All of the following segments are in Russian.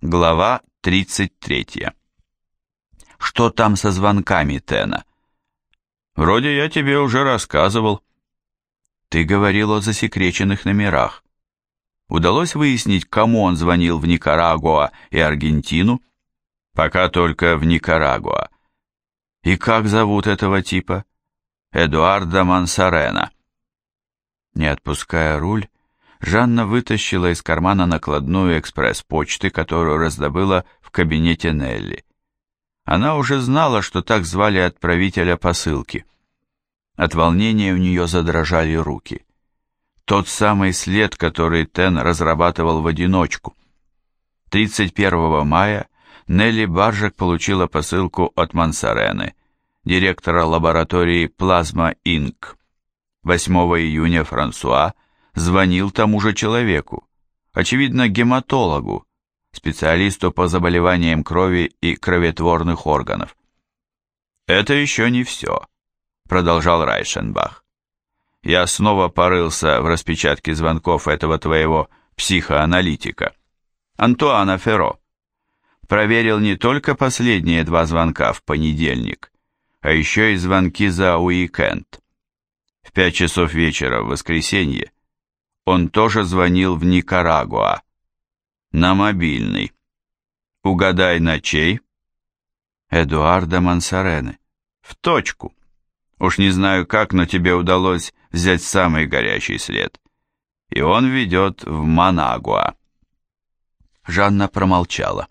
Глава 33. Что там со звонками Тена? Вроде я тебе уже рассказывал. Ты говорил о засекреченных номерах. Удалось выяснить, кому он звонил в Никарагуа и Аргентину? Пока только в Никарагуа. И как зовут этого типа? Эдуардо Мансарена. Не отпуская руль, Жанна вытащила из кармана накладную экспресс-почты, которую раздобыла в кабинете Нелли. Она уже знала, что так звали отправителя посылки. От волнения у нее задрожали руки. Тот самый след, который Тен разрабатывал в одиночку. 31 мая Нелли Баржак получила посылку от Мансарены, директора лаборатории Plasma Inc. 8 июня Франсуа звонил тому же человеку, очевидно, гематологу, специалисту по заболеваниям крови и кроветворных органов. «Это еще не все», — продолжал Райшенбах. «Я снова порылся в распечатке звонков этого твоего психоаналитика, Антуана Ферро. Проверил не только последние 2 звонка в понедельник, а еще и звонки за уикенд. В 5 часов вечера в воскресенье он тоже звонил в Никарагуа. На мобильный. Угадай, на чей? Эдуардо Мансарены. В точку. Уж не знаю как, но тебе удалось взять самый горячий след. И он ведет в Манагуа. Жанна промолчала.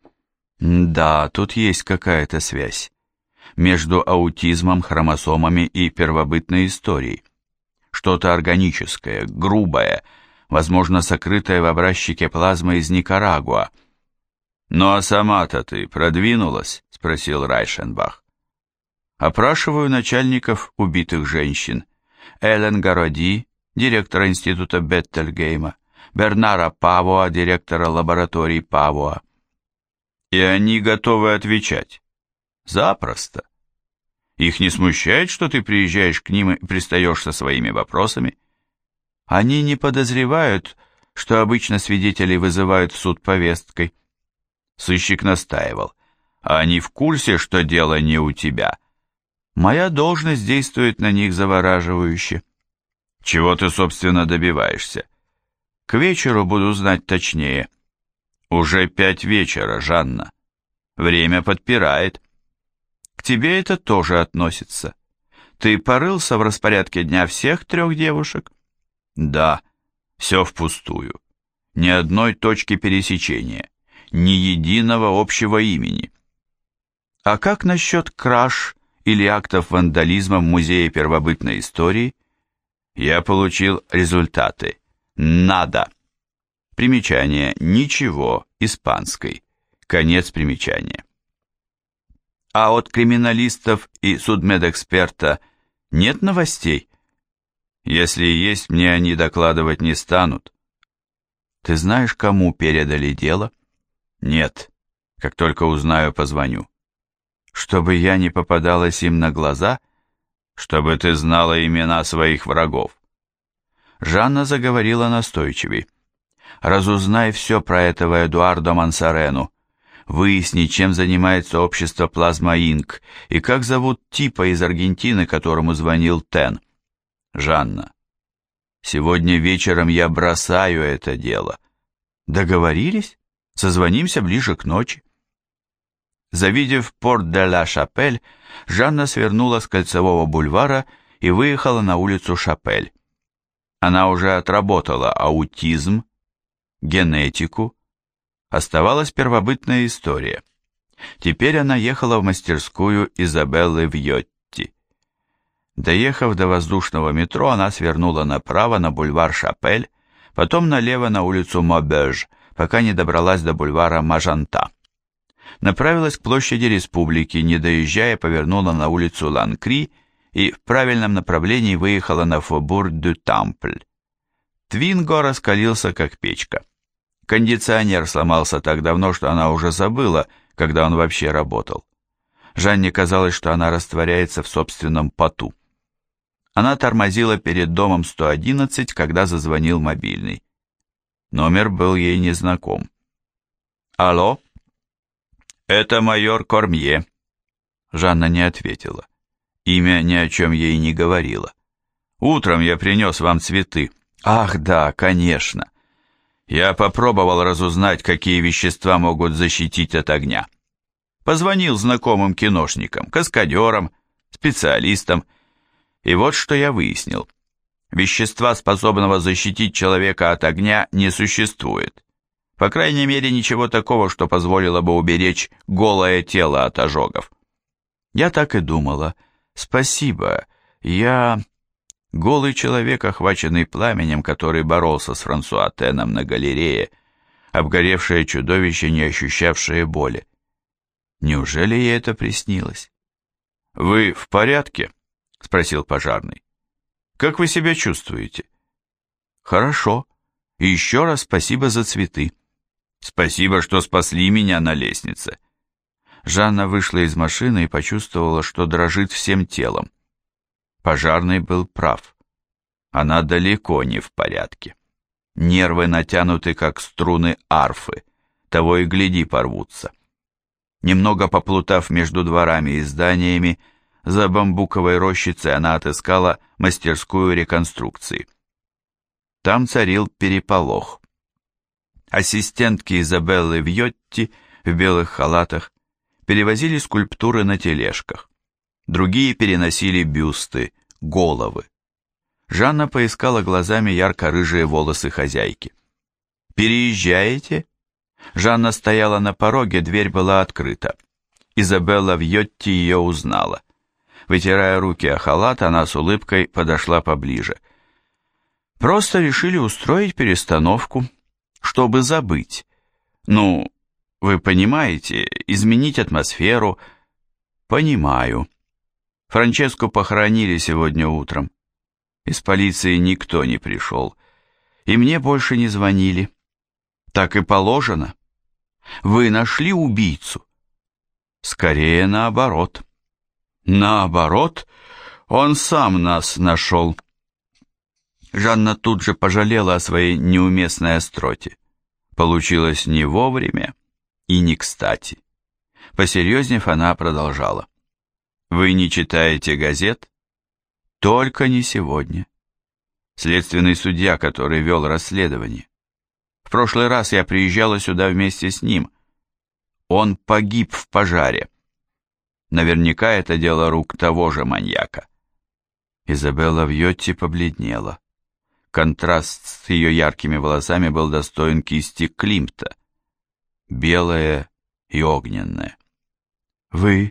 Да, тут есть какая-то связь между аутизмом, хромосомами и первобытной историей. Что-то органическое, грубое, возможно, сокрытое в образчике плазмы из Никарагуа. «Ну а сама-то ты продвинулась?» — спросил Райшенбах. «Опрашиваю начальников убитых женщин. Элен Гароди, директора института Беттельгейма, Бернара Павуа, директора лаборатории Павуа. И они готовы отвечать?» «Запросто. Их не смущает, что ты приезжаешь к ним и пристаешь со своими вопросами? Они не подозревают, что обычно свидетелей вызывают в суд повесткой». Сыщик настаивал. «А они в курсе, что дело не у тебя? Моя должность действует на них завораживающе». «Чего ты, собственно, добиваешься?» «К вечеру буду знать точнее». «Уже 5 вечера, Жанна. Время подпирает». «К тебе это тоже относится. Ты порылся в распорядке дня всех 3 девушек?» «Да, все впустую. Ни одной точки пересечения, ни единого общего имени». «А как насчет краж или актов вандализма в Музее первобытной истории?» «Я получил результаты. Надо». Примечание «ничего» испанской. Конец примечания. «А от криминалистов и судмедэксперта нет новостей?» «Если есть, мне они докладывать не станут». «Ты знаешь, кому передали дело?» «Нет. Как только узнаю, позвоню». «Чтобы я не попадалась им на глаза?» «Чтобы ты знала имена своих врагов». Жанна заговорила настойчивей. «Разузнай все про этого Эдуардо Мансарену. Выясни, чем занимается общество Plasma Inc. и как зовут типа из Аргентины, которому звонил Тен. Жанна, сегодня вечером я бросаю это дело. Договорились? Созвонимся ближе к ночи». Завидев Порт-де-ла-Шапель, Жанна свернула с Кольцевого бульвара и выехала на улицу Шапель. Она уже отработала аутизм, генетику. Оставалась первобытная история. Теперь она ехала в мастерскую Изабеллы Вьотти. Доехав до воздушного метро, она свернула направо на бульвар Шапель, потом налево на улицу Мобеж, пока не добралась до бульвара Мажанта. Направилась к площади Республики, не доезжая, повернула на улицу Ланкри и в правильном направлении выехала на Фобур-дю-Тампль. Твинго раскалился, как печка. Кондиционер сломался так давно, что она уже забыла, когда он вообще работал. Жанне казалось, что она растворяется в собственном поту. Она тормозила перед домом 111, когда зазвонил мобильный. Номер был ей незнаком. Алло? Это майор Кормье. Жанна не ответила. Имя ни о чем ей не говорило. Утром я принес вам цветы. Ах, да, конечно. Я попробовал разузнать, какие вещества могут защитить от огня. Позвонил знакомым киношникам, каскадерам, специалистам. И вот что я выяснил. Вещества, способного защитить человека от огня, не существует. По крайней мере, ничего такого, что позволило бы уберечь голое тело от ожогов. Я так и думала. Спасибо. Голый человек, охваченный пламенем, который боролся с Франсуа Теном на галерее, обгоревшее чудовище, не ощущавшее боли. Неужели ей это приснилось? «Вы в порядке?» — спросил пожарный. «Как вы себя чувствуете?» «Хорошо. И еще раз спасибо за цветы». «Спасибо, что спасли меня на лестнице». Жанна вышла из машины и почувствовала, что дрожит всем телом. Пожарный был прав. Она далеко не в порядке. Нервы натянуты, как струны арфы, того и гляди порвутся. Немного поплутав между дворами и зданиями, за бамбуковой рощицей она отыскала мастерскую реконструкции. Там царил переполох. Ассистентки Изабеллы Вьотти в белых халатах перевозили скульптуры на тележках. Другие переносили бюсты, головы. Жанна поискала глазами ярко-рыжие волосы хозяйки. «Переезжаете?» Жанна стояла на пороге, дверь была открыта. Изабелла Вьотти ее узнала. Вытирая руки о халат, она с улыбкой подошла поближе. «Просто решили устроить перестановку, чтобы забыть. Ну, вы понимаете, изменить атмосферу». «Понимаю. Франческу похоронили сегодня утром. Из полиции никто не пришел. И мне больше не звонили. Так и положено. Вы нашли убийцу?» «Скорее наоборот». «Наоборот? Он сам нас нашел». Жанна тут же пожалела о своей неуместной остроте. Получилось не вовремя и не кстати. Посерьезнев, она продолжала. «Вы не читаете газет?» «Только не сегодня». Следственный судья, который вел расследование. В прошлый раз я приезжала сюда вместе с ним. Он погиб в пожаре. Наверняка это дело рук того же маньяка. Изабелла Вьотти побледнела. Контраст с ее яркими волосами был достоин кисти Климта. Белая и огненная. «Вы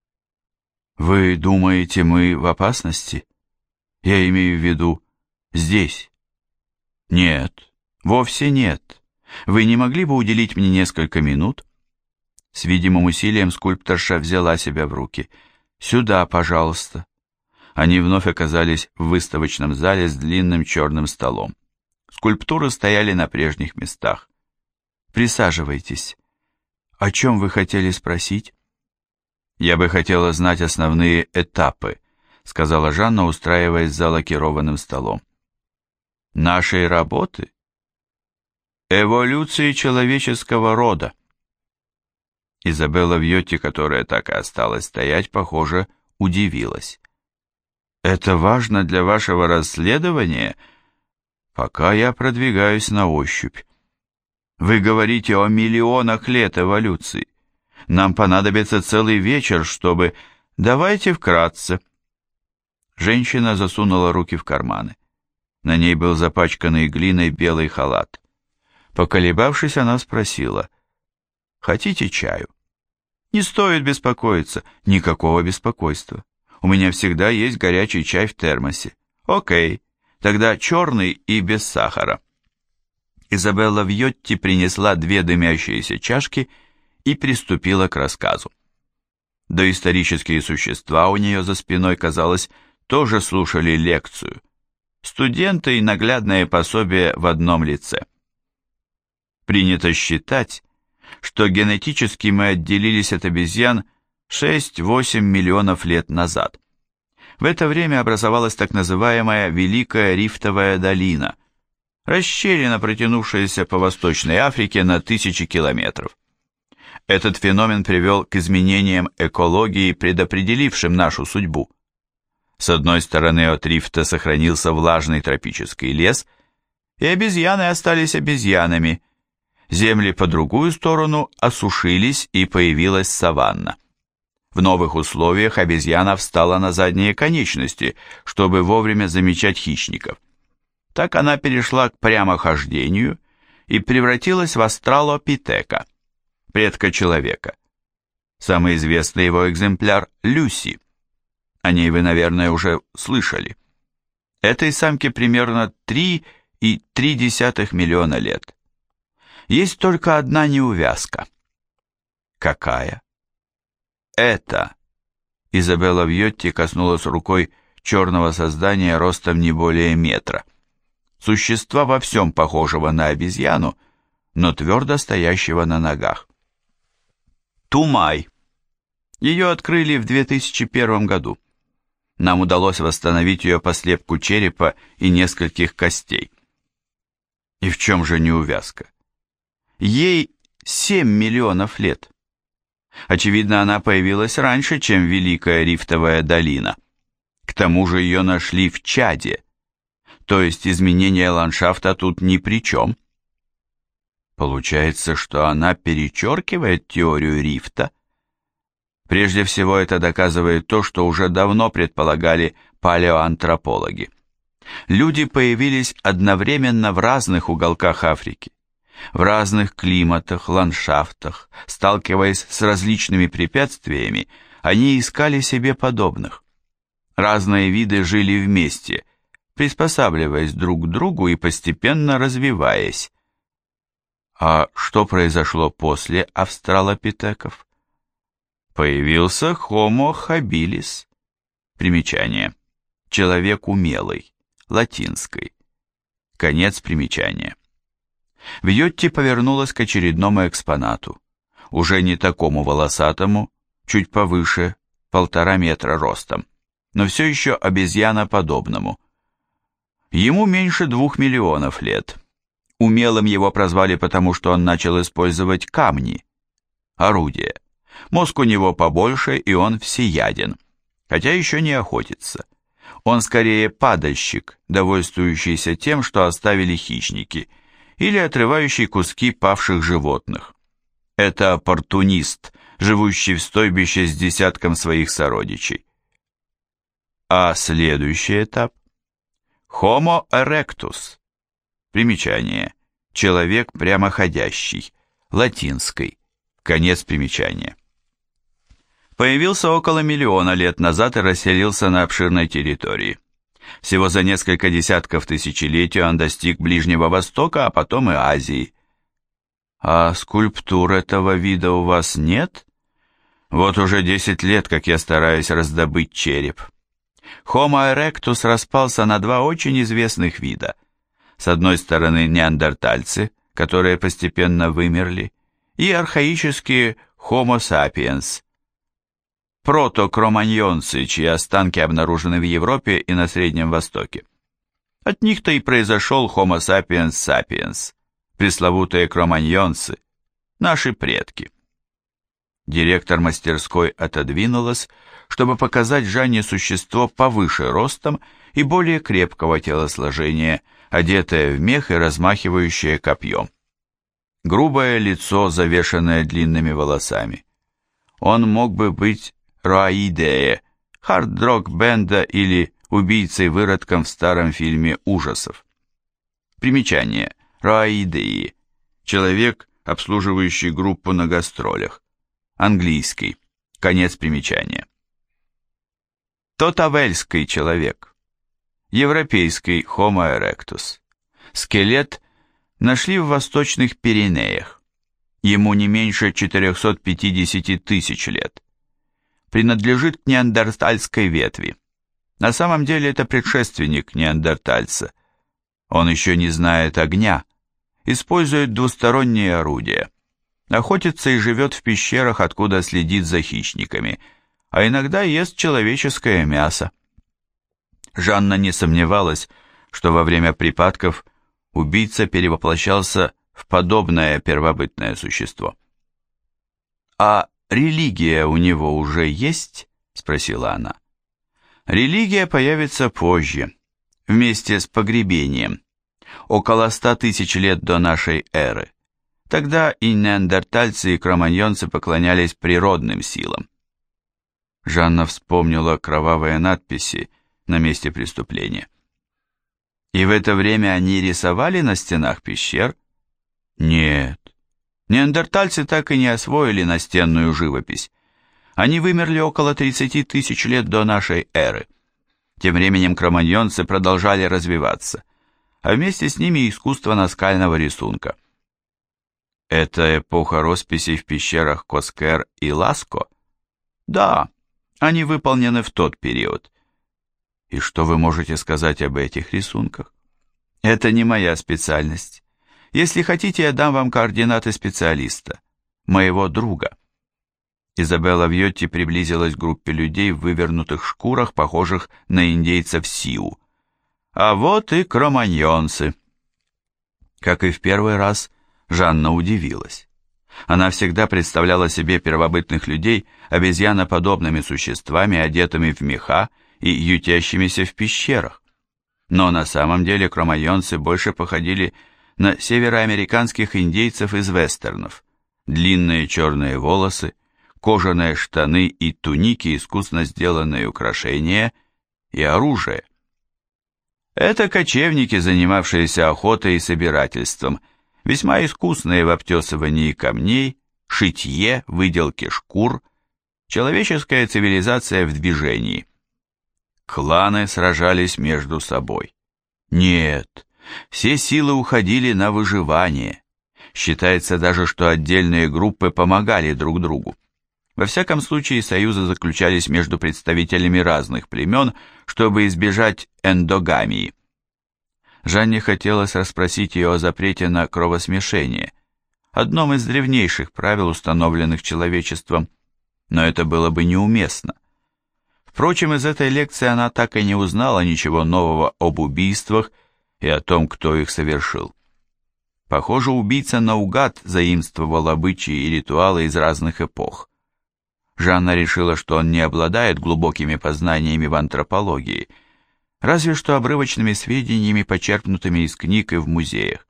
думаете, мы в опасности? Я имею в виду здесь?» «Нет, вовсе нет. Вы не могли бы уделить мне несколько минут?» С видимым усилием скульпторша взяла себя в руки. «Сюда, пожалуйста». Они вновь оказались в выставочном зале с длинным черным столом. Скульптуры стояли на прежних местах. «Присаживайтесь. О чем вы хотели спросить?» «Я бы хотела знать основные этапы», — сказала Жанна, устраиваясь за лакированным столом. «Нашей работы?» «Эволюции человеческого рода». Изабелла Вьотти, которая так и осталась стоять, похоже, удивилась. «Это важно для вашего расследования?» «Пока я продвигаюсь на ощупь. Вы говорите о миллионах лет эволюции. Нам понадобится целый вечер, чтобы... Давайте вкратце». Женщина засунула руки в карманы. На ней был запачканный глиной белый халат. Поколебавшись, она спросила: «Хотите чаю?» «Не стоит беспокоиться». «Никакого беспокойства. У меня всегда есть горячий чай в термосе». «Окей, тогда черный и без сахара». Изабелла Вьотти принесла 2 дымящиеся чашки и приступила к рассказу. Доисторические существа у нее за спиной, казалось, тоже слушали лекцию. Студенты и наглядное пособие в одном лице. Принято считать, что генетически мы отделились от обезьян 6-8 миллионов лет назад. В это время образовалась так называемая Великая Рифтовая долина, расщелина, протянувшаяся по Восточной Африке на 1000 километров. Этот феномен привел к изменениям экологии, предопределившим нашу судьбу. С одной стороны от рифта сохранился влажный тропический лес, и обезьяны остались обезьянами. Земли по другую сторону осушились, и появилась саванна. В новых условиях обезьяна встала на задние конечности, чтобы вовремя замечать хищников. Так она перешла к прямохождению и превратилась в австралопитека, предка человека. Самый известный его экземпляр – Люси. О ней вы, наверное, уже слышали. Этой самке примерно 3,3 миллиона лет. Есть только одна неувязка. Какая? Это. Изабелла Вьотти коснулась рукой черного создания ростом не более метра. Существа во всем похожего на обезьяну, но твердо стоящего на ногах. Тумай. Ее открыли в 2001 году. Нам удалось восстановить ее по слепку черепа и нескольких костей. И в чем же неувязка? Ей 7 миллионов лет. Очевидно, она появилась раньше, чем Великая Рифтовая долина. К тому же ее нашли в Чаде, то есть изменение ландшафта тут ни при чем. Получается, что она перечеркивает теорию рифта? Прежде всего, это доказывает то, что уже давно предполагали палеоантропологи. Люди появились одновременно в разных уголках Африки, в разных климатах, ландшафтах, сталкиваясь с различными препятствиями, они искали себе подобных. Разные виды жили вместе, приспосабливаясь друг к другу и постепенно развиваясь. А что произошло после австралопитеков? Появился Homo habilis. Примечание. Человек умелый. Латинской. Конец примечания. Вьотти повернулась к очередному экспонату. Уже не такому волосатому, чуть повыше, 1,5 метра ростом, но все еще обезьяноподобному. Ему меньше 2 миллионов лет. Умелым его прозвали потому, что он начал использовать камни, орудия. Мозг у него побольше, и он всеяден, хотя еще не охотится. Он скорее падальщик, довольствующийся тем, что оставили хищники, или отрывающий куски павших животных. Это оппортунист, живущий в стойбище с десятком своих сородичей. А следующий этап? Homo erectus. Примечание. Человек прямоходящий. Латинской. Конец примечания. Появился около миллиона лет назад и расселился на обширной территории. Всего за несколько десятков тысячелетий он достиг Ближнего Востока, а потом и Азии. А скульптур этого вида у вас нет? Вот уже 10 лет, как я стараюсь раздобыть череп. Homo erectus распался на два очень известных вида. С одной стороны неандертальцы, которые постепенно вымерли, и архаические Homo sapiens, протокроманьонцы, чьи останки обнаружены в Европе и на Среднем Востоке. От них-то и произошел Homo sapiens sapiens, пресловутые кроманьонцы, наши предки. Директор мастерской отодвинулась, чтобы показать Жанне существо повыше ростом и более крепкого телосложения, одетое в мех и размахивающее копьем. Грубое лицо, завешанное длинными волосами. Он мог бы быть Роаидее, хард-рок-бенда или убийцей-выродком в старом фильме ужасов. Примечание. Роаидеи. Человек, обслуживающий группу на гастролях. Английский. Конец примечания. Тотавельский человек. Европейский Homo erectus. Скелет нашли в Восточных Пиренеях. Ему не меньше 450 тысяч лет. Принадлежит к неандертальской ветви. На самом деле это предшественник неандертальца. Он еще не знает огня, использует двусторонние орудия. Охотится и живет в пещерах, откуда следит за хищниками, а иногда ест человеческое мясо. Жанна не сомневалась, что во время припадков убийца перевоплощался в подобное первобытное существо. «А религия у него уже есть?» — спросила она. «Религия появится позже, вместе с погребением, около 100 тысяч лет до нашей эры. Тогда и неандертальцы, и кроманьонцы поклонялись природным силам». Жанна вспомнила кровавые надписи на месте преступления. «И в это время они рисовали на стенах пещер?» «Нет. Неандертальцы так и не освоили настенную живопись. Они вымерли около 30 тысяч лет до нашей эры. Тем временем кроманьонцы продолжали развиваться, а вместе с ними искусство наскального рисунка». «Это эпоха росписей в пещерах Коскер и Ласко?» «Да, они выполнены в тот период». «И что вы можете сказать об этих рисунках?» «Это не моя специальность. Если хотите, я дам вам координаты специалиста, моего друга». Изабелла Вьотти приблизилась к группе людей в вывернутых шкурах, похожих на индейцев Сиу. «А вот и кроманьонцы». Как и в первый раз, Жанна удивилась. Она всегда представляла себе первобытных людей обезьяноподобными существами, одетыми в меха и ютящимися в пещерах. Но на самом деле кроманьонцы больше походили на североамериканских индейцев из вестернов. Длинные черные волосы, кожаные штаны и туники, искусно сделанные украшения и оружие. Это кочевники, занимавшиеся охотой и собирательством, весьма искусные в обтесывании камней, шитье, выделке шкур, человеческая цивилизация в движении. Кланы сражались между собой. Нет, все силы уходили на выживание. Считается даже, что отдельные группы помогали друг другу. Во всяком случае, союзы заключались между представителями разных племен, чтобы избежать эндогамии. Жанне хотелось расспросить ее о запрете на кровосмешение, одном из древнейших правил, установленных человечеством, но это было бы неуместно. Впрочем, из этой лекции она так и не узнала ничего нового об убийствах и о том, кто их совершил. Похоже, убийца наугад заимствовал обычаи и ритуалы из разных эпох. Жанна решила, что он не обладает глубокими познаниями в антропологии, разве что обрывочными сведениями, почерпнутыми из книг и в музеях.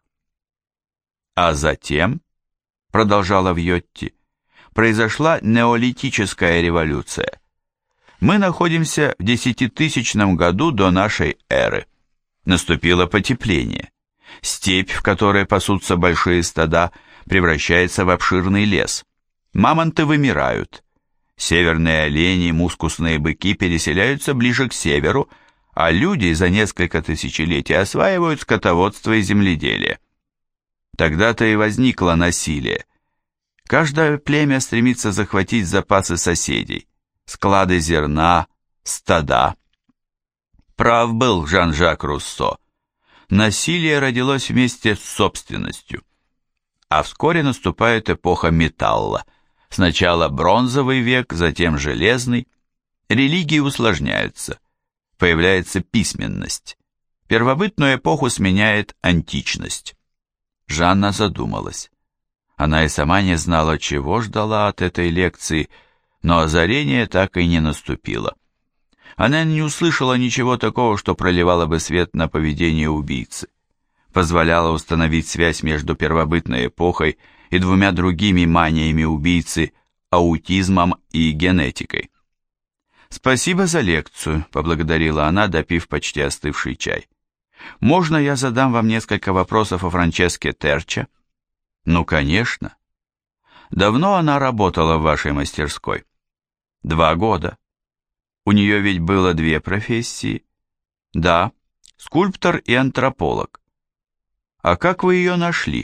А затем, продолжала Вьотти, произошла неолитическая революция. Мы находимся в 10-тысячном году до нашей эры. Наступило потепление. Степь, в которой пасутся большие стада, превращается в обширный лес. Мамонты вымирают. Северные олени, мускусные быки переселяются ближе к северу, а люди за несколько тысячелетий осваивают скотоводство и земледелие. Тогда-то и возникло насилие. Каждое племя стремится захватить запасы соседей, склады зерна, стада. Прав был Жан-Жак Руссо. Насилие родилось вместе с собственностью. А вскоре наступает эпоха металла. Сначала бронзовый век, затем железный. Религии усложняются. Появляется письменность. Первобытную эпоху сменяет античность. Жанна задумалась. Она и сама не знала, чего ждала от этой лекции, но озарение так и не наступило. Она не услышала ничего такого, что проливало бы свет на поведение убийцы, позволяло установить связь между первобытной эпохой и двумя другими маниями убийцы – аутизмом и генетикой. «Спасибо за лекцию», – поблагодарила она, допив почти остывший чай. «Можно я задам вам несколько вопросов о Франческе Терча?» «Ну, конечно». «Давно она работала в вашей мастерской?» 2 года. У нее ведь было 2 профессии?» «Да, скульптор и антрополог». «А как вы ее нашли?»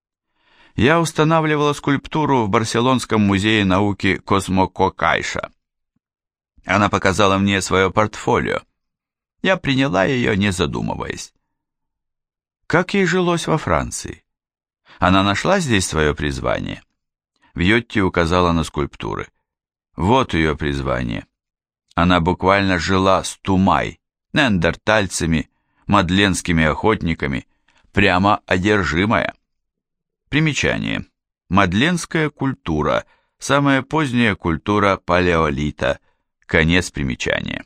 «Я устанавливала скульптуру в Барселонском музее науки Космококайша. Она показала мне свое портфолио. Я приняла ее, не задумываясь». «Как ей жилось во Франции? Она нашла здесь свое призвание?» Вьотти указала на скульптуры. «Вот ее призвание. Она буквально жила с Тумай, неандертальцами, мадленскими охотниками, прямо одержимая». Примечание. Мадленская культура Самая поздняя культура палеолита. Конец примечания.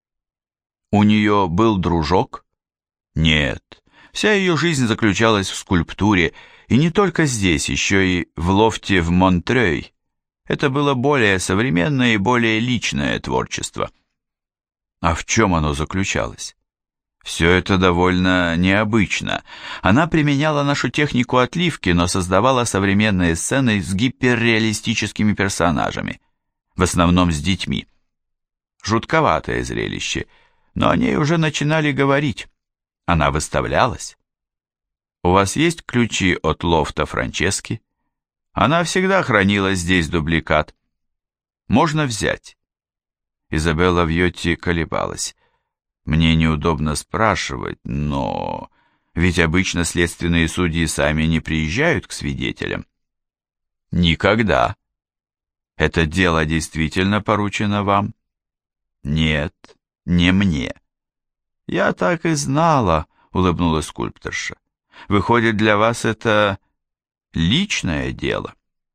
У нее был дружок? Нет. Вся ее жизнь заключалась в скульптуре, и не только здесь, еще и в лофте в Монтрей. Это было более современное и более личное творчество. А в чем оно заключалось? Все это довольно необычно. Она применяла нашу технику отливки, но создавала современные сцены с гиперреалистическими персонажами, в основном с детьми. Жутковатое зрелище, но о ней уже начинали говорить. Она выставлялась. У вас есть ключи от лофта Франчески? Она всегда хранила здесь дубликат. Можно взять. Изабелла Вьотти колебалась. Мне неудобно спрашивать, но... Ведь обычно следственные судьи сами не приезжают к свидетелям. Никогда. Это дело действительно поручено вам? Нет, не мне. Я так и знала, улыбнулась скульпторша. Выходит, для вас это личное дело?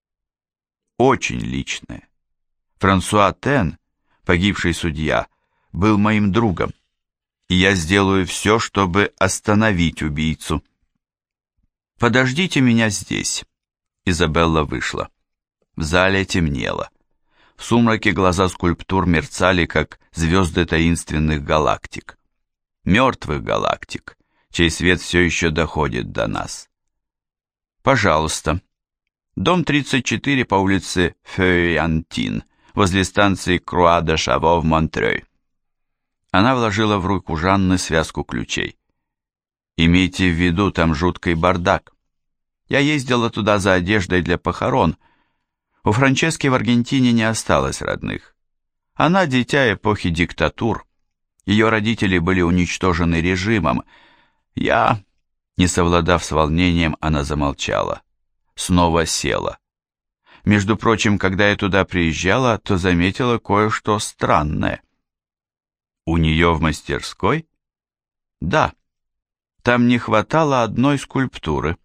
Очень личное. Франсуа Тен, погибший судья, был моим другом, и я сделаю все, чтобы остановить убийцу. Подождите меня здесь. Изабелла вышла. В зале темнело. В сумраке глаза скульптур мерцали, как звезды таинственных галактик. Мертвых галактик, чей свет все еще доходит до нас. Пожалуйста. Дом 34 по улице Фeuillantine, возле станции Круа-де-Шаво в Монтрей. Она вложила в руку Жанны связку ключей. Имейте в виду, там жуткий бардак. Я ездила туда за одеждой для похорон. У Франчески в Аргентине не осталось родных. Она дитя эпохи диктатур. Ее родители были уничтожены режимом. Не совладав с волнением, она замолчала. Снова села. Между прочим, когда я туда приезжала, то заметила кое-что странное. У нее в мастерской? Да. Там не хватало одной скульптуры.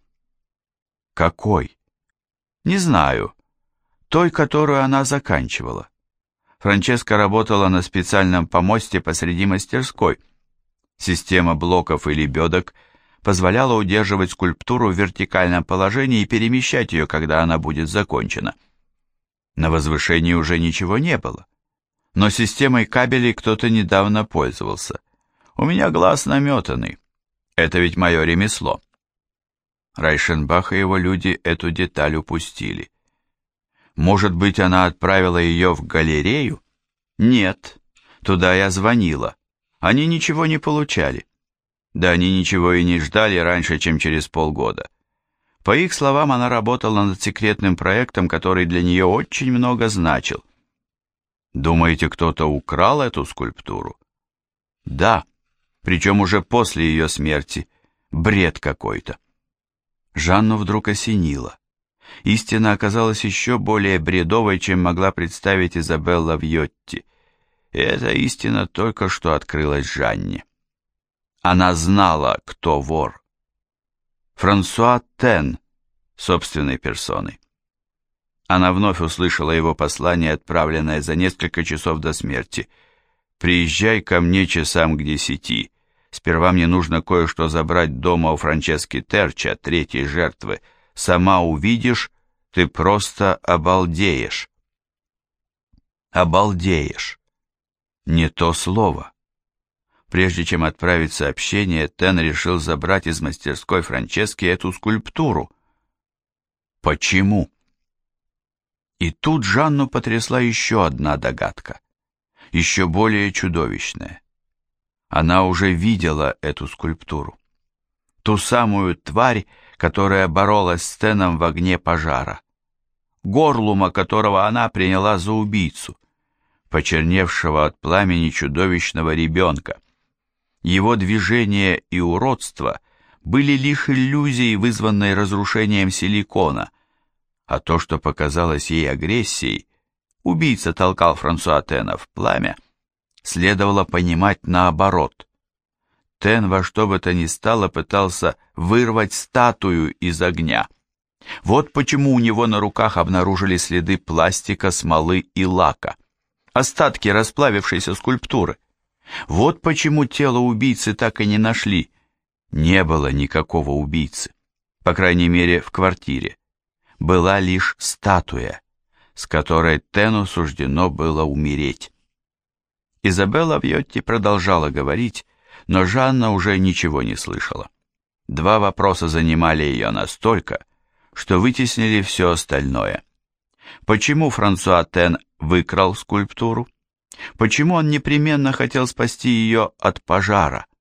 Какой? Не знаю. Той, которую она заканчивала. Франческа работала на специальном помосте посреди мастерской. Система блоков и лебедок позволяла удерживать скульптуру в вертикальном положении и перемещать ее, когда она будет закончена. На возвышении уже ничего не было. Но системой кабелей кто-то недавно пользовался. У меня глаз наметанный. Это ведь мое ремесло. Райшенбах и его люди эту деталь упустили. Может быть, она отправила ее в галерею? Нет, туда я звонила. Они ничего не получали. Да они ничего и не ждали раньше, чем через полгода. По их словам, она работала над секретным проектом, который для нее очень много значил. Думаете, кто-то украл эту скульптуру? Да, причем уже после ее смерти. Бред какой-то. Жанну вдруг осенило. Истина оказалась еще более бредовой, чем могла представить Изабелла Вьотти. И эта истина только что открылась Жанне. Она знала, кто вор. Франсуа Тен, собственной персоной. Она вновь услышала его послание, отправленное за несколько часов до смерти. «Приезжай ко мне часам к 10. Сперва мне нужно кое-что забрать дома у Франчески Терча, третьей жертвы. Сама увидишь, ты просто обалдеешь». Обалдеешь. Не то слово. Прежде чем отправить сообщение, Тен решил забрать из мастерской Франчески эту скульптуру. Почему? И тут Жанну потрясла еще одна догадка, еще более чудовищная. Она уже видела эту скульптуру. Ту самую тварь, которая боролась с Теном в огне пожара. Горлума, которого она приняла за убийцу, почерневшего от пламени чудовищного ребенка. Его движения и уродство были лишь иллюзией, вызванной разрушением силикона, а то, что показалось ей агрессией, убийца толкал Франсуа Тена в пламя, следовало понимать наоборот. Тен во что бы то ни стало пытался вырвать статую из огня. Вот почему у него на руках обнаружили следы пластика, смолы и лака, остатки расплавившейся скульптуры. Вот почему тело убийцы так и не нашли. Не было никакого убийцы, по крайней мере, в квартире. Была лишь статуя, с которой Тену суждено было умереть. Изабелла Вьотти продолжала говорить, но Жанна уже ничего не слышала. Два вопроса занимали ее настолько, что вытеснили все остальное. Почему Франсуа Тен выкрал скульптуру? Почему он непременно хотел спасти ее от пожара?